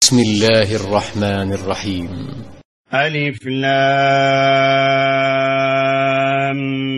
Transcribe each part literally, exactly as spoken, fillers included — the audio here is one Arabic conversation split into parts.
بسم الله الرحمن الرحيم. ألف لام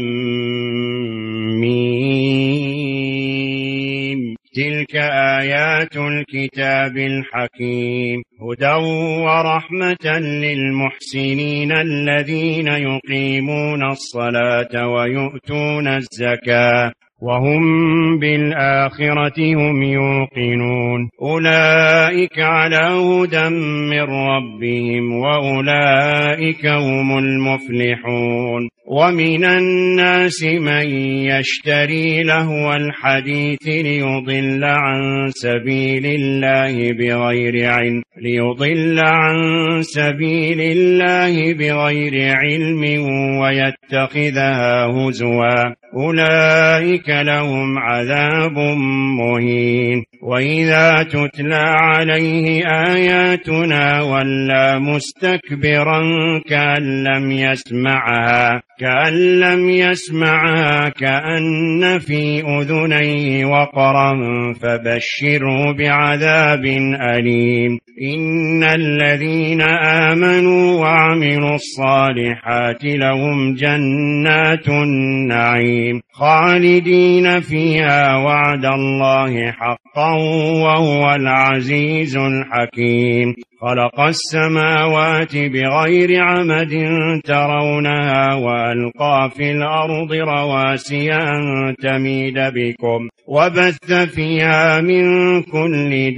ميم. تلك آيات الكتاب الحكيم، هدى ورحمة للمحسنين الذين يقيمون الصلاة ويؤتون الزكاة وهم بالآخرة هم يوقنون. أولئك على هدى من ربهم وأولئك هم المفلحون. ومن الناس من يشتري لهو الحديث ليضل عن سبيل الله بغير علم ليضل عن سبيل الله بغير علم ويتخذها هزوا، أولئك لهم عذاب مهين. وإذا تتلى عليه آياتنا ولى مستكبرا كأن لم يسمعها كأن لم يسمعها كأن في أذنيه وقرا فبشره بعذاب أليم. إن الذين آمنوا وعملوا الصالحات لهم جنات النعيم خالدين فيها، وعد الله حقا وهو العزيز الحكيم. خلق السماوات بغير عمد ترونها وألقى في الأرض رواسي أن تميد بكم وبث فيها من كل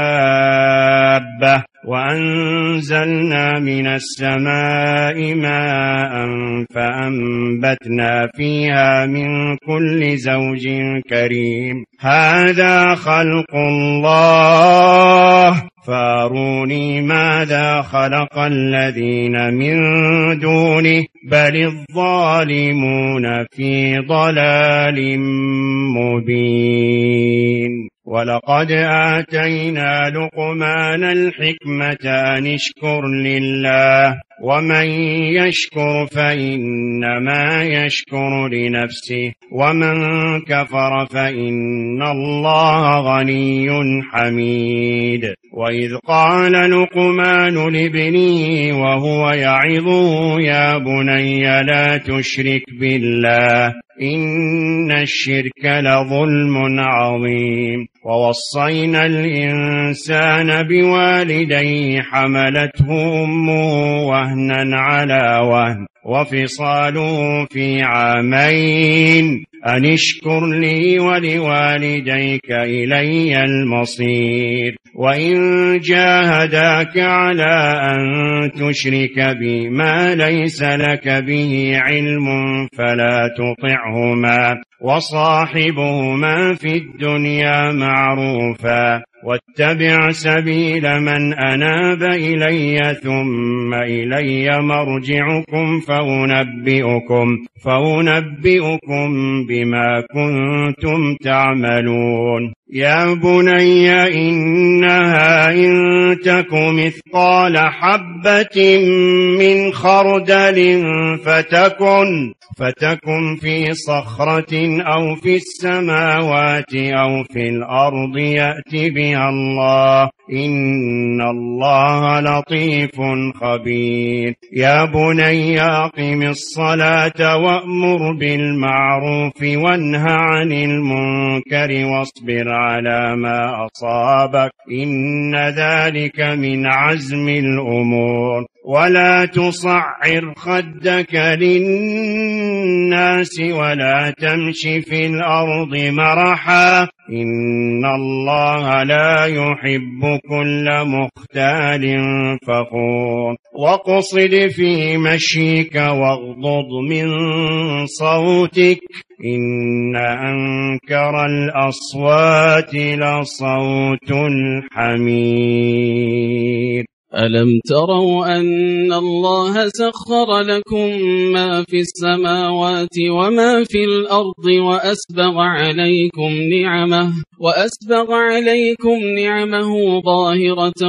دابة وأنزلنا من السماء ماء فأنبتنا فيها من كل زوج كريم. هذا خلق الله فاروني ماذا خلق الذين من دونه بل الظالمون في ضلال مبين. ولقد آتينا لقمان الحكمة أن اشكر لله ومن يشكر فإنما يشكر لنفسه ومن كفر فإن الله غني حميد. وإذ قال لقمان لابنه وهو يعظه يا بني لا تشرك بالله إن الشرك لظلم عظيم. ووصينا الإنسان بوالديه حملته أمه وهنا على وهن وفصاله في عامين أن اشكر لي ولوالديك إلي المصير. وإن جاهداك على أن تشرك بي ما ليس لك به علم فلا تطعهما وصاحبهما في الدنيا معروفا واتبع سبيل من أناب إلي ثم إلي مرجعكم فأنبئكم فأنبئكم بما كنتم تعملون. يا بني إنها إن تك مثقال حبة من خردل فتكن فتكن في صخرة أو في السماوات أو في الأرض يأت بها الله إن الله لطيف خبير. يا بني أقم الصلاة وأمر بالمعروف وانه عن المنكر واصبر على ما أصابك إن ذلك من عزم الأمور. ولا تصعر خدك للناس ولا تمش في الأرض مرحا إن الله لا يحب كل مختال فخور. واقصد في مشيك واغضض من صوتك إن أنكر الأصوات لصوت الحمير. ألم تروا أن الله سخر لكم ما في السماوات وما في الأرض وأسبغ عليكم نعمه وأسبغ عليكم نعمه ظاهرة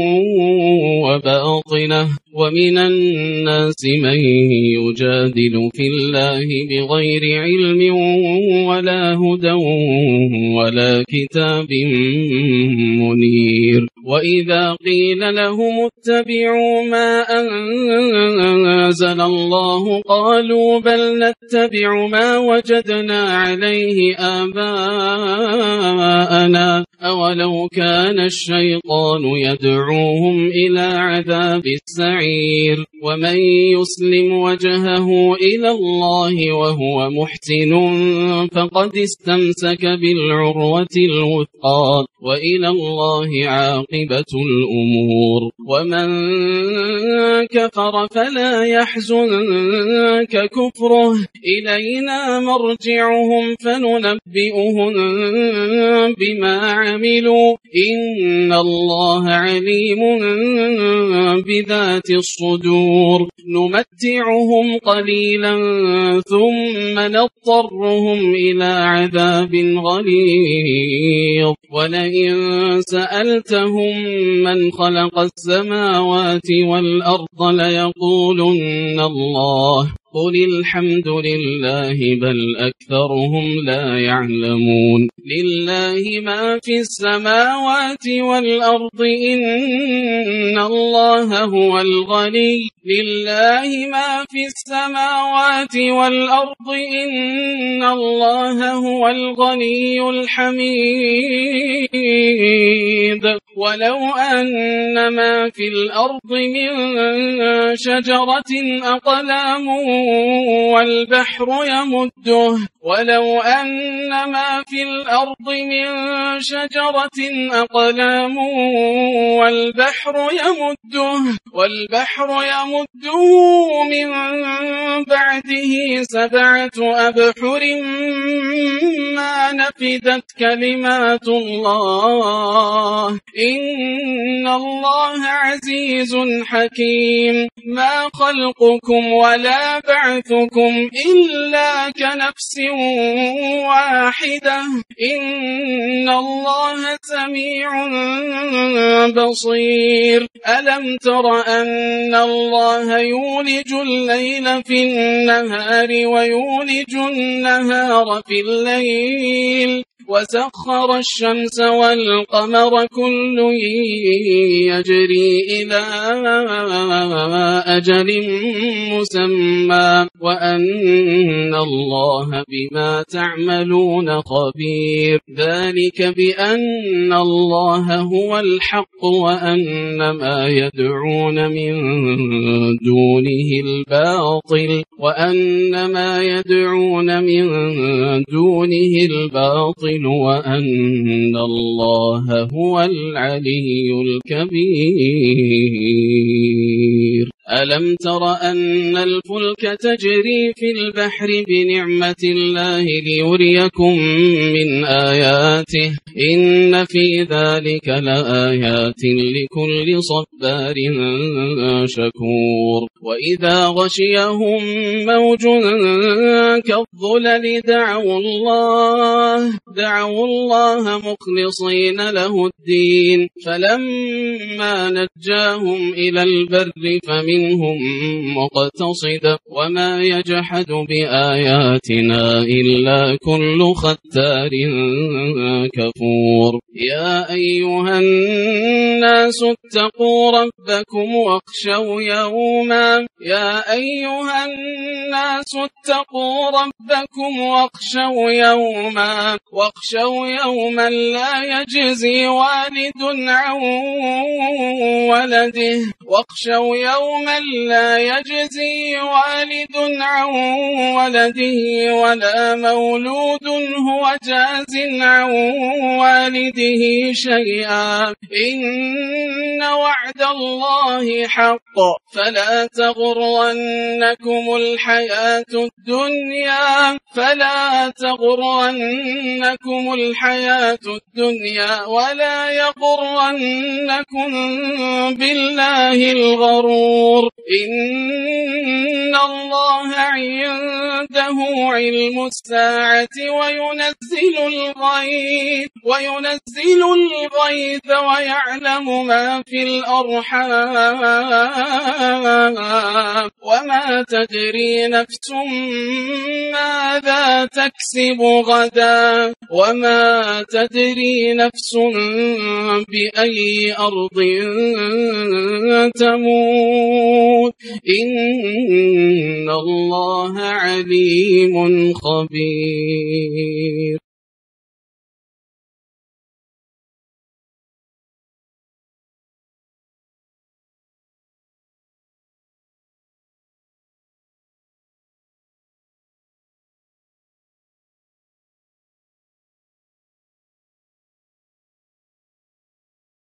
وباطنة ومن الناس من يجادل في الله بغير علم ولا هدى ولا كتاب منير وإذا قيل لهم اتبعوا ما أنزل الله قالوا بل نتبع ما وجدنا عليه آباءنا أولو كان الشيطان يدعوهم إلى عذاب السعير ومن يسلم وجهه إلى الله وهو محسن فقد استمسك بالعروة الوثقى وإلى الله عاقبة الأمور ومن كفر فلا يحزنك كفره إلينا مرجعهم فننبئهم بما عملوا إن الله عليم بذات الصدور نمتعهم قليلا ثم نضطرهم إلى عذاب غليظ ولئن سألتهم من خلق السماوات والأرض ليقولن الله قل الحمد لله بل أكثرهم لا يعلمون لله ما في السماوات والأرض إن الله هو الغني لله ما في السماوات والأرض إن الله هو الغني الحميد ولو أن ما في الأرض من شجرة أقلام والبحر يمده ولو أن ما في الأرض من شجرة أقلام والبحر يمده والبحر يمده من بعده سبعة أبحر ما نفدت كلمات الله إن الله عزيز حكيم ما خلقكم ولا بعثكم إلا كنفس واحدة إن الله سميع بصير ألم تر أن الله يولج الليل في النهار ويولج النهار في الليل وسخر الشمس والقمر كل يجري إلى أجل مسمى وأن الله بما تعملون خبير ذلك بأن الله هو الحق وأن ما يدعون من دونه الباطل وأن ما يدعون من دونه الباطل وأن الله هو العلي الكبير ألم تر أن الفلك تجري في البحر بنعمة الله ليريكم من آياته إن في ذلك لآيات لكل صبار شكور وإذا غشيهم موج كالظلل دعوا الله دعوا الله مخلصين له الدين فلما نجاهم إلى البر فمنهم مقتصد وما يجحد بآياتنا إلا كل ختار كفور يا أيها الناس اتقوا ربكم واخشوا يوما يا أيها الناس اتقوا ربكم واخشوا يوما واخشوا يوما لا يجزي والد عن ولده واخشوا يوما لا يجزي والد عن ولده ولا مولود هو جاز عن والده شيئا إن وعد الله حق فلا تغرنكم الحياة الدنيا فلا تغرنكم الحياة الدنيا ولا يغرنكم بالله الغرور إن الله عنده علم الساعة وينزل الغيث وينزل الغيث ويعلم ما في الأرحام وما تدري نفس ماذا تكسب غدا وما تدري نفس بأي أرض تموت إن الله عليم خبير.